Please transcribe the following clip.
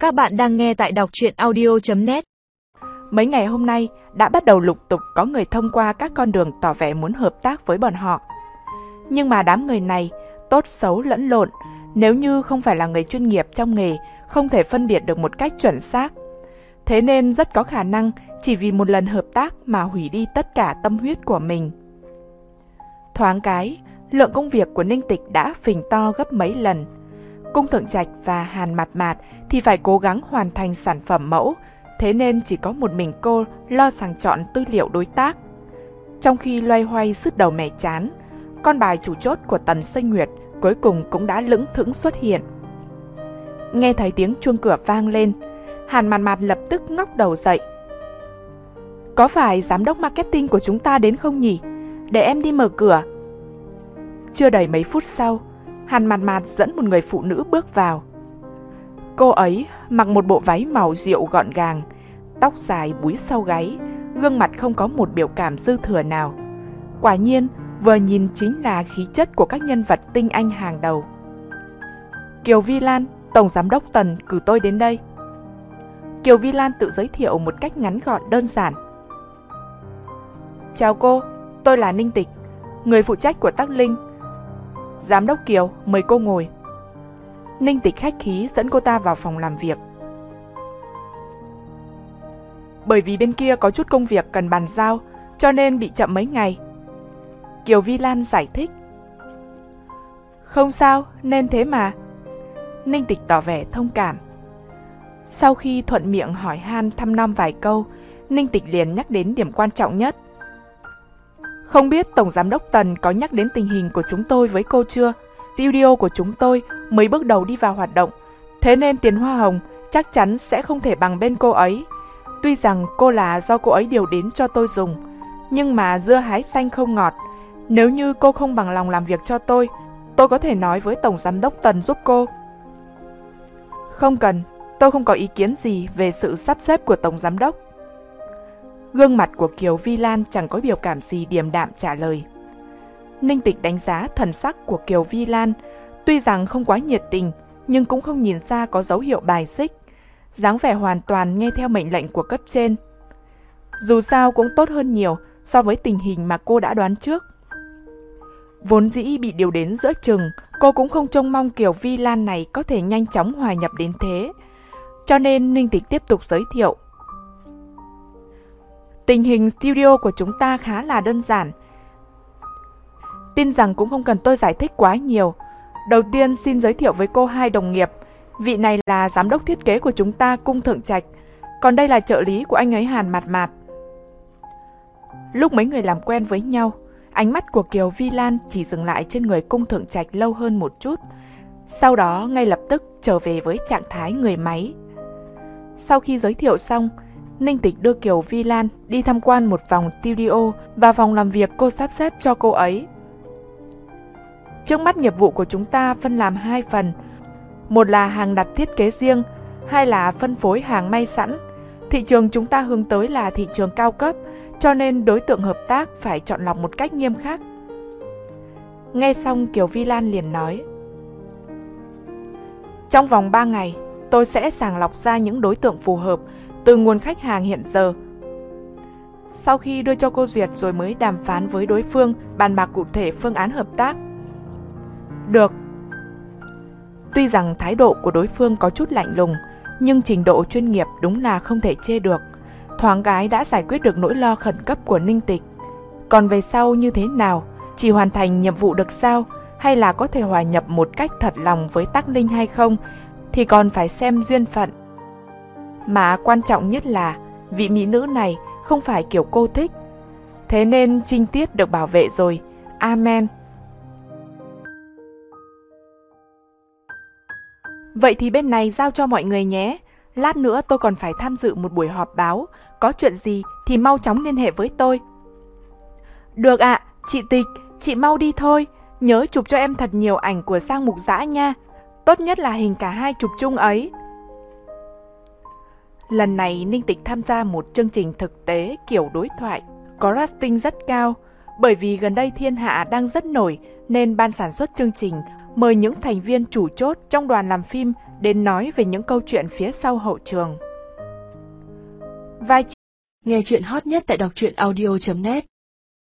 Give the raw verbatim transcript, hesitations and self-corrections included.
Các bạn đang nghe tại đọc truyện audio chấm net. Mấy ngày hôm nay đã bắt đầu lục tục có người thông qua các con đường tỏ vẻ muốn hợp tác với bọn họ. Nhưng mà đám người này tốt xấu lẫn lộn, nếu như không phải là người chuyên nghiệp trong nghề, không thể phân biệt được một cách chuẩn xác. Thế nên rất có khả năng chỉ vì một lần hợp tác mà hủy đi tất cả tâm huyết của mình. Thoáng cái, lượng công việc của Ninh Tịch đã phình to gấp mấy lần. Cung Thượng Trạch và Hàn Mạt Mạt thì phải cố gắng hoàn thành sản phẩm mẫu, thế nên chỉ có một mình cô lo sàng chọn tư liệu đối tác. Trong khi loay hoay sứt đầu mẻ chán, con bài chủ chốt của Tần Sinh Nguyệt cuối cùng cũng đã lững thững xuất hiện. Nghe thấy tiếng chuông cửa vang lên, Hàn Mạt Mạt lập tức ngóc đầu dậy. Có phải giám đốc marketing của chúng ta đến không nhỉ? Để em đi mở cửa. Chưa đầy mấy phút sau, Hàn Mạt Mạt dẫn một người phụ nữ bước vào. Cô ấy mặc một bộ váy màu rượu gọn gàng, tóc dài búi sau gáy, gương mặt không có một biểu cảm dư thừa nào. Quả nhiên, vừa nhìn chính là khí chất của các nhân vật tinh anh hàng đầu. Kiều Vi Lan, Tổng Giám đốc Tần cử tôi đến đây. Kiều Vi Lan tự giới thiệu một cách ngắn gọn đơn giản. Chào cô, tôi là Ninh Tịch, người phụ trách của Tắc Linh. Giám đốc Kiều, mời cô ngồi. Ninh Tịch khách khí dẫn cô ta vào phòng làm việc. Bởi vì bên kia có chút công việc cần bàn giao, cho nên bị chậm mấy ngày. Kiều Vi Lan giải thích. Không sao, nên thế mà. Ninh Tịch tỏ vẻ thông cảm. Sau khi thuận miệng hỏi han thăm nom vài câu, Ninh Tịch liền nhắc đến điểm quan trọng nhất. Không biết Tổng Giám đốc Tần có nhắc đến tình hình của chúng tôi với cô chưa? Studio của chúng tôi mới bước đầu đi vào hoạt động, thế nên tiền hoa hồng chắc chắn sẽ không thể bằng bên cô ấy. Tuy rằng cô là do cô ấy điều đến cho tôi dùng, nhưng mà dưa hái xanh không ngọt. Nếu như cô không bằng lòng làm việc cho tôi, tôi có thể nói với Tổng Giám đốc Tần giúp cô. Không cần, tôi không có ý kiến gì về sự sắp xếp của Tổng Giám đốc. Gương mặt của Kiều Vi Lan chẳng có biểu cảm gì, điềm đạm trả lời. Ninh Tịch đánh giá thần sắc của Kiều Vi Lan, tuy rằng không quá nhiệt tình, nhưng cũng không nhìn ra có dấu hiệu bài xích, dáng vẻ hoàn toàn nghe theo mệnh lệnh của cấp trên. Dù sao cũng tốt hơn nhiều so với tình hình mà cô đã đoán trước. Vốn dĩ bị điều đến giữa chừng, cô cũng không trông mong Kiều Vi Lan này có thể nhanh chóng hòa nhập đến thế. Cho nên Ninh Tịch tiếp tục giới thiệu. Tình hình studio của chúng ta khá là đơn giản. Tin rằng cũng không cần tôi giải thích quá nhiều. Đầu tiên xin giới thiệu với cô hai đồng nghiệp. Vị này là giám đốc thiết kế của chúng ta, Cung Thượng Trạch. Còn đây là trợ lý của anh ấy, Hàn Mạt Mạt. Lúc mấy người làm quen với nhau, ánh mắt của Kiều Vi Lan chỉ dừng lại trên người Cung Thượng Trạch lâu hơn một chút. Sau đó ngay lập tức trở về với trạng thái người máy. Sau khi giới thiệu xong, Ninh Tịch đưa Kiều Vi Lan đi tham quan một vòng studio và phòng làm việc cô sắp xếp cho cô ấy. Trước mắt nghiệp vụ của chúng ta phân làm hai phần. Một là hàng đặt thiết kế riêng, hai là phân phối hàng may sẵn. Thị trường chúng ta hướng tới là thị trường cao cấp, cho nên đối tượng hợp tác phải chọn lọc một cách nghiêm khắc. Nghe xong Kiều Vi Lan liền nói. Trong vòng ba ngày, tôi sẽ sàng lọc ra những đối tượng phù hợp từ nguồn khách hàng hiện giờ. Sau khi đưa cho cô duyệt rồi mới đàm phán với đối phương, bàn bạc cụ thể phương án hợp tác. Được. Tuy rằng thái độ của đối phương có chút lạnh lùng, nhưng trình độ chuyên nghiệp đúng là không thể chê được. Thoáng cái đã giải quyết được nỗi lo khẩn cấp của Ninh Tịch. Còn về sau như thế nào, chỉ hoàn thành nhiệm vụ được sao, hay là có thể hòa nhập một cách thật lòng với Tắc Linh hay không, thì còn phải xem duyên phận. Mà quan trọng nhất là vị mỹ nữ này không phải kiểu cô thích. Thế nên trinh tiết được bảo vệ rồi. Amen. Vậy thì bên này giao cho mọi người nhé. Lát nữa tôi còn phải tham dự một buổi họp báo. Có chuyện gì thì mau chóng liên hệ với tôi. Được ạ, à, chị Tịch, chị mau đi thôi. Nhớ chụp cho em thật nhiều ảnh của Giang Mục Dã nha. Tốt nhất là hình cả hai chụp chung ấy. Lần này Ninh Tịch tham gia một chương trình thực tế kiểu đối thoại, có casting rất cao. Bởi vì gần đây thiên hạ đang rất nổi nên ban sản xuất chương trình mời những thành viên chủ chốt trong đoàn làm phim đến nói về những câu chuyện phía sau hậu trường. Vai Nghe chuyện hot nhất tại đọc truyện audio chấm net